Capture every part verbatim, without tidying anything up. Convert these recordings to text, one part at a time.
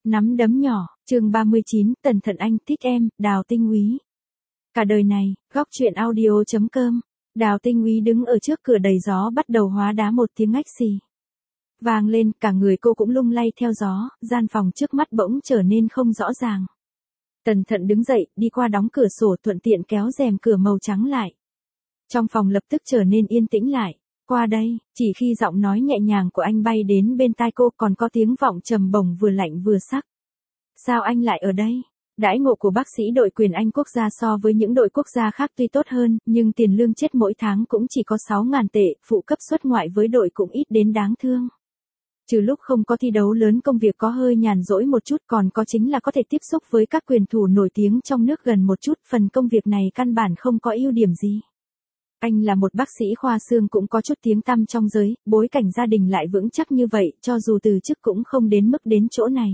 Nắm đấm nhỏ, chương ba mươi chín, Tần Thận anh thích em, Đào Tinh Úy. Cả đời này, góc truyện audio chấm com. Đào Tinh Úy đứng ở trước cửa đầy gió bắt đầu hóa đá một tiếng ách xì vang lên, cả người cô cũng lung lay theo gió, gian phòng trước mắt bỗng trở nên không rõ ràng. Tần Thận đứng dậy, đi qua đóng cửa sổ thuận tiện kéo rèm cửa màu trắng lại. Trong phòng lập tức trở nên yên tĩnh lại. Qua đây, chỉ khi giọng nói nhẹ nhàng của anh bay đến bên tai cô còn có tiếng vọng trầm bổng vừa lạnh vừa sắc. Sao anh lại ở đây? Đãi ngộ của bác sĩ đội quyền Anh quốc gia so với những đội quốc gia khác tuy tốt hơn, nhưng tiền lương chết mỗi tháng cũng chỉ có sáu ngàn tệ, phụ cấp xuất ngoại với đội cũng ít đến đáng thương. Trừ lúc không có thi đấu lớn công việc có hơi nhàn rỗi một chút, còn có chính là có thể tiếp xúc với các quyền thủ nổi tiếng trong nước gần một chút, phần công việc này căn bản không có ưu điểm gì. Anh là một bác sĩ khoa xương cũng có chút tiếng tăm trong giới, bối cảnh gia đình lại vững chắc như vậy, cho dù từ chức cũng không đến mức đến chỗ này.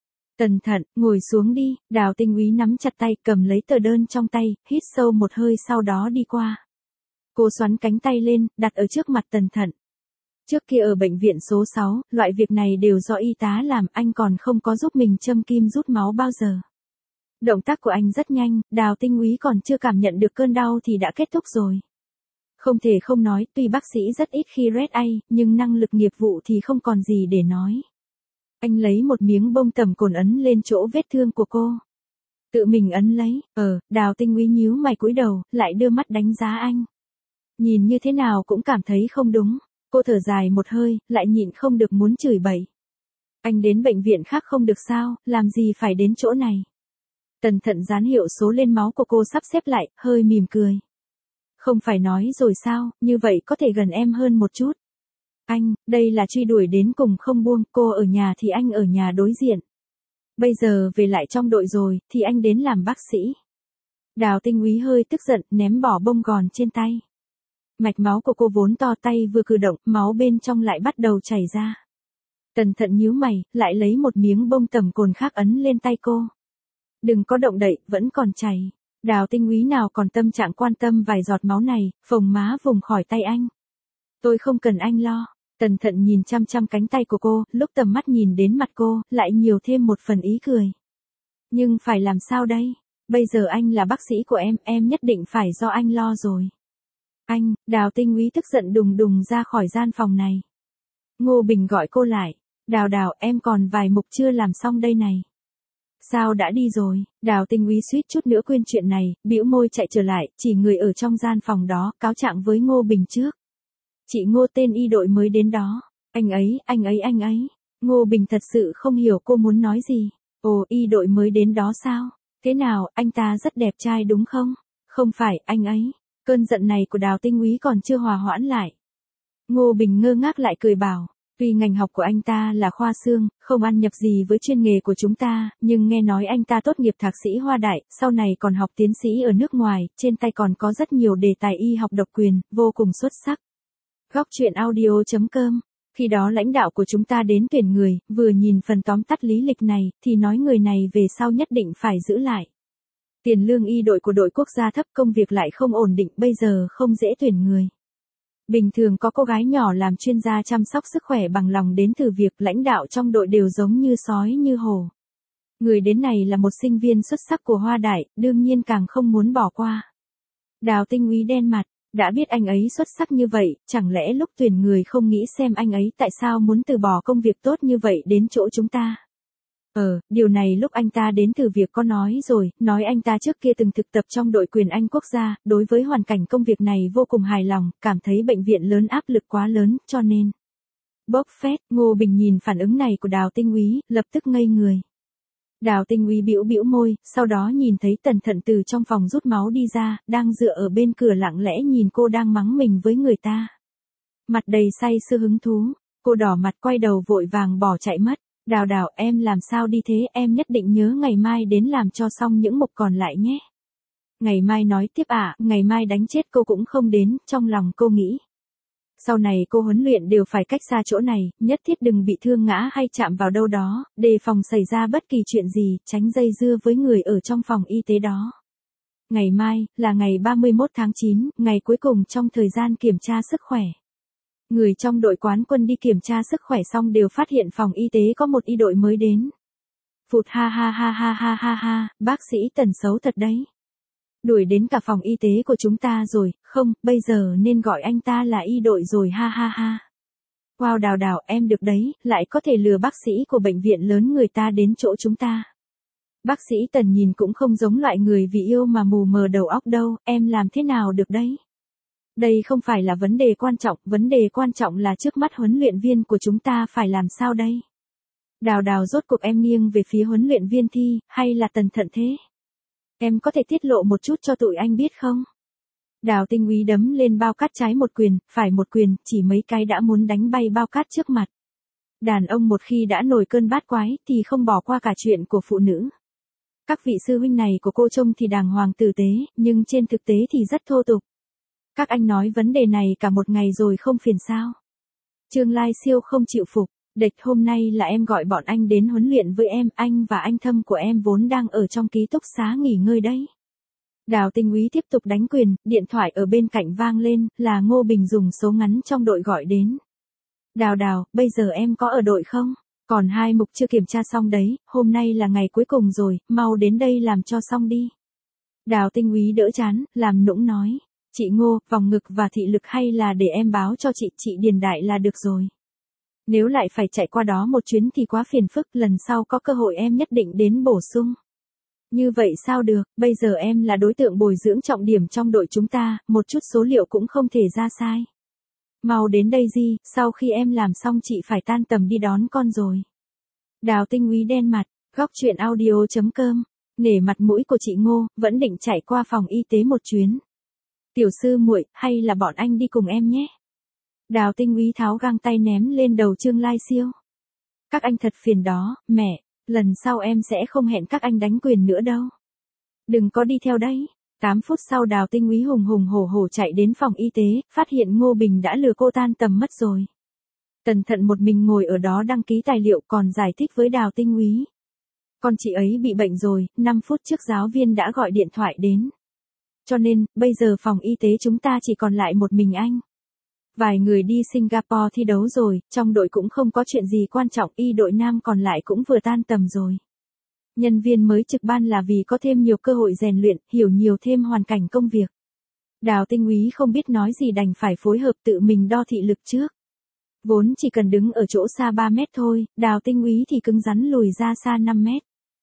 Tần Thận, ngồi xuống đi, Đào Tinh Úy nắm chặt tay, cầm lấy tờ đơn trong tay, hít sâu một hơi sau đó đi qua. Cô xoắn cánh tay lên, đặt ở trước mặt Tần Thận. Trước kia ở bệnh viện số sáu, loại việc này đều do y tá làm, anh còn không có giúp mình châm kim rút máu bao giờ. Động tác của anh rất nhanh, Đào Tinh Úy còn chưa cảm nhận được cơn đau thì đã kết thúc rồi. Không thể không nói, tuy bác sĩ rất ít khi red eye, nhưng năng lực nghiệp vụ thì không còn gì để nói. Anh lấy một miếng bông tẩm cồn ấn lên chỗ vết thương của cô. Tự mình ấn lấy, ờ, Đào Tinh Úy nhíu mày cúi đầu, lại đưa mắt đánh giá anh. Nhìn như thế nào cũng cảm thấy không đúng. Cô thở dài một hơi, lại nhịn không được muốn chửi bậy. Anh đến bệnh viện khác không được sao, làm gì phải đến chỗ này. Tần Thận dán hiệu số lên máu của cô sắp xếp lại, hơi mỉm cười. Không phải nói rồi sao, như vậy có thể gần em hơn một chút. Anh, đây là truy đuổi đến cùng không buông, cô ở nhà thì anh ở nhà đối diện. Bây giờ về lại trong đội rồi, thì anh đến làm bác sĩ. Đào Tinh Úy hơi tức giận, ném bỏ bông gòn trên tay. Mạch máu của cô vốn to, tay vừa cử động, máu bên trong lại bắt đầu chảy ra. Tần Thận nhíu mày, lại lấy một miếng bông tẩm cồn khác ấn lên tay cô. Đừng có động đậy, vẫn còn chảy. Đào Tinh Úy nào còn tâm trạng quan tâm vài giọt máu này, phồng má vùng khỏi tay anh. Tôi không cần anh lo. Tần Thận nhìn chăm chăm cánh tay của cô, lúc tầm mắt nhìn đến mặt cô, lại nhiều thêm một phần ý cười. Nhưng phải làm sao đây? Bây giờ anh là bác sĩ của em, em nhất định phải do anh lo rồi. Anh, Đào Tinh Úy tức giận đùng đùng ra khỏi gian phòng này. Ngô Bình gọi cô lại. Đào Đào, em còn vài mục chưa làm xong đây này. Sao đã đi rồi? Đào Tinh Úy suýt chút nữa quên chuyện này, bĩu môi chạy trở lại, chỉ người ở trong gian phòng đó, cáo trạng với Ngô Bình trước. Chị Ngô tên y đội mới đến đó. Anh ấy, anh ấy, anh ấy. Ngô Bình thật sự không hiểu cô muốn nói gì. Ồ, y đội mới đến đó sao? Thế nào, anh ta rất đẹp trai đúng không? Không phải, anh ấy. Cơn giận này của Đào Tinh Úy còn chưa hòa hoãn lại. Ngô Bình ngơ ngác lại cười bảo. Tuy ngành học của anh ta là khoa xương, không ăn nhập gì với chuyên nghề của chúng ta, nhưng nghe nói anh ta tốt nghiệp thạc sĩ Hoa Đại, sau này còn học tiến sĩ ở nước ngoài, trên tay còn có rất nhiều đề tài y học độc quyền, vô cùng xuất sắc. Góc truyện audio chấm com. Khi đó lãnh đạo của chúng ta đến tuyển người, vừa nhìn phần tóm tắt lý lịch này, thì nói người này về sau nhất định phải giữ lại. Tiền lương y đội của đội quốc gia thấp, công việc lại không ổn định, bây giờ không dễ tuyển người. Bình thường có cô gái nhỏ làm chuyên gia chăm sóc sức khỏe bằng lòng đến thử việc, lãnh đạo trong đội đều giống như sói như hổ. Người đến này là một sinh viên xuất sắc của Hoa Đại, đương nhiên càng không muốn bỏ qua. Đào Tinh Úy đen mặt, đã biết anh ấy xuất sắc như vậy, chẳng lẽ lúc tuyển người không nghĩ xem anh ấy tại sao muốn từ bỏ công việc tốt như vậy đến chỗ chúng ta. Ờ, điều này lúc anh ta đến thử việc có nói rồi, nói anh ta trước kia từng thực tập trong đội quyền Anh quốc gia, đối với hoàn cảnh công việc này vô cùng hài lòng, cảm thấy bệnh viện lớn áp lực quá lớn, cho nên. Bốc phét, Ngô Bình nhìn phản ứng này của Đào Tinh Úy, lập tức ngây người. Đào Tinh Úy bĩu bĩu môi, sau đó nhìn thấy Tần Thận từ trong phòng rút máu đi ra, đang dựa ở bên cửa lặng lẽ nhìn cô đang mắng mình với người ta. Mặt đầy say sưa hứng thú, cô đỏ mặt quay đầu vội vàng bỏ chạy mất. Đào Đào, em làm sao đi thế, em nhất định nhớ ngày mai đến làm cho xong những mục còn lại nhé. Ngày mai nói tiếp ạ, à, ngày mai đánh chết cô cũng không đến, trong lòng cô nghĩ. Sau này cô huấn luyện đều phải cách xa chỗ này, nhất thiết đừng bị thương ngã hay chạm vào đâu đó, đề phòng xảy ra bất kỳ chuyện gì, tránh dây dưa với người ở trong phòng y tế đó. Ngày mai, là ngày ba mươi mốt tháng chín, ngày cuối cùng trong thời gian kiểm tra sức khỏe. Người trong đội quán quân đi kiểm tra sức khỏe xong đều phát hiện phòng y tế có một y đội mới đến. Phụt ha ha ha ha ha ha ha, bác sĩ Tần xấu thật đấy. Đuổi đến cả phòng y tế của chúng ta rồi, không, bây giờ nên gọi anh ta là y đội rồi ha ha ha. Wow Đào Đào, em được đấy, lại có thể lừa bác sĩ của bệnh viện lớn người ta đến chỗ chúng ta. Bác sĩ Tần nhìn cũng không giống loại người vì yêu mà mù mờ đầu óc đâu, em làm thế nào được đấy. Đây không phải là vấn đề quan trọng, vấn đề quan trọng là trước mắt huấn luyện viên của chúng ta phải làm sao đây. Đào Đào, rốt cuộc em nghiêng về phía huấn luyện viên Thi, hay là Tần Thận thế? Em có thể tiết lộ một chút cho tụi anh biết không? Đào Tinh Úy đấm lên bao cát trái một quyền, phải một quyền, chỉ mấy cái đã muốn đánh bay bao cát trước mặt. Đàn ông một khi đã nổi cơn bát quái thì không bỏ qua cả chuyện của phụ nữ. Các vị sư huynh này của cô trông thì đàng hoàng tử tế, nhưng trên thực tế thì rất thô tục. Các anh nói vấn đề này cả một ngày rồi không phiền sao? Trương Lai Siêu không chịu phục. Địch, hôm nay là em gọi bọn anh đến huấn luyện với em, anh và anh Thâm của em vốn đang ở trong ký túc xá nghỉ ngơi đấy. Đào Tinh Úy tiếp tục đánh quyền, điện thoại ở bên cạnh vang lên, là Ngô Bình dùng số ngắn trong đội gọi đến. Đào Đào, bây giờ em có ở đội không? Còn hai mục chưa kiểm tra xong đấy, hôm nay là ngày cuối cùng rồi, mau đến đây làm cho xong đi. Đào Tinh Úy đỡ chán, làm nũng nói. Chị Ngô, vòng ngực và thị lực hay là để em báo cho chị, chị Điền Đại là được rồi. Nếu lại phải chạy qua đó một chuyến thì quá phiền phức, lần sau có cơ hội em nhất định đến bổ sung. Như vậy sao được, bây giờ em là đối tượng bồi dưỡng trọng điểm trong đội chúng ta, một chút số liệu cũng không thể ra sai. Mau đến đây Di, sau khi em làm xong chị phải tan tầm đi đón con rồi. Đào Tinh Úy đen mặt, góc truyện audio chấm com, nể mặt mũi của chị Ngô, vẫn định chạy qua phòng y tế một chuyến. Tiểu sư muội, hay là bọn anh đi cùng em nhé. Đào Tinh Úy tháo găng tay ném lên đầu Trương Lai Siêu. Các anh thật phiền đó, mẹ, lần sau em sẽ không hẹn các anh đánh quyền nữa đâu. Đừng có đi theo đấy. tám phút sau Đào Tinh Úy hùng hùng hổ hổ chạy đến phòng y tế, phát hiện Ngô Bình đã lừa cô tan tầm mất rồi. Tần Thận một mình ngồi ở đó đăng ký tài liệu còn giải thích với Đào Tinh Úy. Con chị ấy bị bệnh rồi, năm phút trước giáo viên đã gọi điện thoại đến. Cho nên, bây giờ phòng y tế chúng ta chỉ còn lại một mình anh. Vài người đi Singapore thi đấu rồi, trong đội cũng không có chuyện gì quan trọng, y đội nam còn lại cũng vừa tan tầm rồi. Nhân viên mới trực ban là vì có thêm nhiều cơ hội rèn luyện, hiểu nhiều thêm hoàn cảnh công việc. Đào Tinh Úy không biết nói gì đành phải phối hợp tự mình đo thị lực trước. Vốn chỉ cần đứng ở chỗ xa ba mét thôi, Đào Tinh Úy thì cứng rắn lùi ra xa năm mét.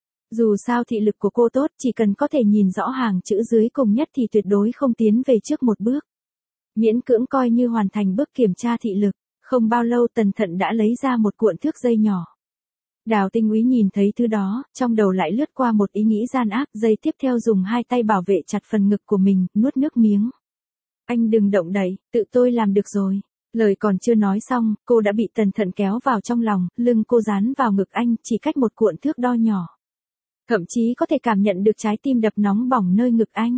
Dù sao thị lực của cô tốt, chỉ cần có thể nhìn rõ hàng chữ dưới cùng nhất thì tuyệt đối không tiến về trước một bước. Miễn cưỡng coi như hoàn thành bước kiểm tra thị lực, không bao lâu Tần Thận đã lấy ra một cuộn thước dây nhỏ. Đào Tinh Úy nhìn thấy thứ đó, trong đầu lại lướt qua một ý nghĩ gian ác, giây tiếp theo dùng hai tay bảo vệ chặt phần ngực của mình, nuốt nước miếng. Anh đừng động đậy, tự tôi làm được rồi. Lời còn chưa nói xong, cô đã bị Tần Thận kéo vào trong lòng, lưng cô dán vào ngực anh, chỉ cách một cuộn thước đo nhỏ. Thậm chí có thể cảm nhận được trái tim đập nóng bỏng nơi ngực anh.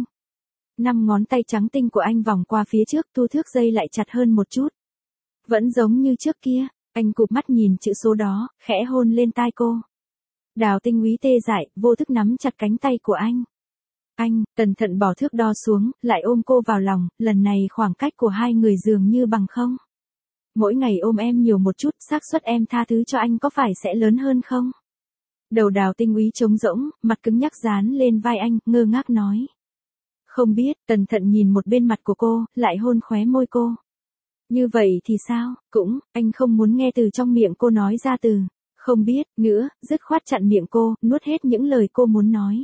Năm ngón tay trắng tinh của anh vòng qua phía trước, thu thước dây lại chặt hơn một chút. Vẫn giống như trước kia, anh cụp mắt nhìn chữ số đó, khẽ hôn lên tai cô. Đào Tinh Úy tê dại, vô thức nắm chặt cánh tay của anh. Anh, Tần Thận bỏ thước đo xuống, lại ôm cô vào lòng, lần này khoảng cách của hai người dường như bằng không. Mỗi ngày ôm em nhiều một chút, xác suất em tha thứ cho anh có phải sẽ lớn hơn không? Đầu Đào Tinh Úy trống rỗng, mặt cứng nhắc dán lên vai anh, ngơ ngác nói. Không biết, Tần Thận nhìn một bên mặt của cô, lại hôn khóe môi cô. Như vậy thì sao, cũng, anh không muốn nghe từ trong miệng cô nói ra từ, không biết, nữa, dứt khoát chặn miệng cô, nuốt hết những lời cô muốn nói.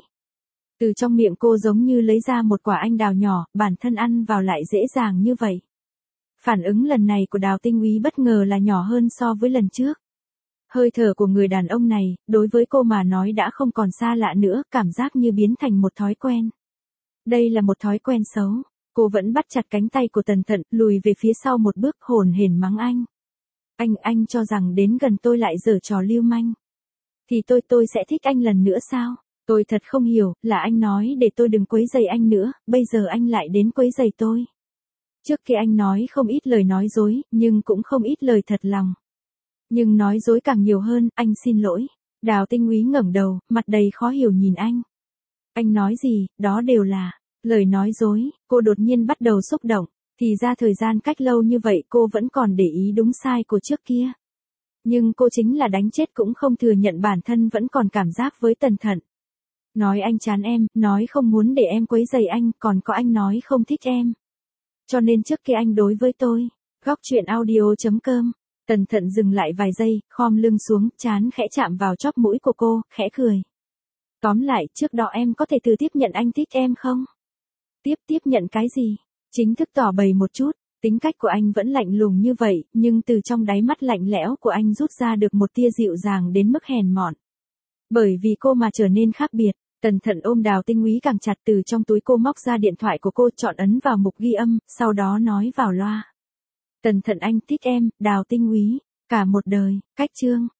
Từ trong miệng cô giống như lấy ra một quả anh đào nhỏ, bản thân ăn vào lại dễ dàng như vậy. Phản ứng lần này của Đào Tinh Úy bất ngờ là nhỏ hơn so với lần trước. Hơi thở của người đàn ông này, đối với cô mà nói đã không còn xa lạ nữa, cảm giác như biến thành một thói quen. Đây là một thói quen xấu. Cô vẫn bắt chặt cánh tay của Tần Thận, lùi về phía sau một bước, hồn hển mắng anh. Anh, anh cho rằng đến gần tôi lại giở trò lưu manh. Thì tôi tôi sẽ thích anh lần nữa sao? Tôi thật không hiểu, là anh nói để tôi đừng quấy rầy anh nữa, bây giờ anh lại đến quấy rầy tôi. Trước kia anh nói không ít lời nói dối, nhưng cũng không ít lời thật lòng. Nhưng nói dối càng nhiều hơn, anh xin lỗi. Đào Tinh Úy ngẩng đầu, mặt đầy khó hiểu nhìn anh. Anh nói gì, đó đều là lời nói dối. Cô đột nhiên bắt đầu xúc động, thì ra thời gian cách lâu như vậy cô vẫn còn để ý đúng sai của trước kia. Nhưng cô chính là đánh chết cũng không thừa nhận bản thân vẫn còn cảm giác với Tần Thận. Nói anh chán em, nói không muốn để em quấy rầy anh, còn có anh nói không thích em. Cho nên trước kia anh đối với tôi. Góc truyện audio chấm com. Tần Thận dừng lại vài giây, khom lưng xuống, trán khẽ chạm vào chóp mũi của cô, khẽ cười. Tóm lại, trước đó em có thể từ tiếp nhận anh thích em không? Tiếp tiếp nhận cái gì? Chính thức tỏ bày một chút. Tính cách của anh vẫn lạnh lùng như vậy, nhưng từ trong đáy mắt lạnh lẽo của anh rút ra được một tia dịu dàng đến mức hèn mọn. Bởi vì cô mà trở nên khác biệt. Tần Thận ôm Đào Tinh Úy càng chặt, từ trong túi cô móc ra điện thoại của cô, chọn ấn vào mục ghi âm, sau đó nói vào loa. Tần Thận anh thích em, Đào Tinh Úy, cả một đời, cách chương.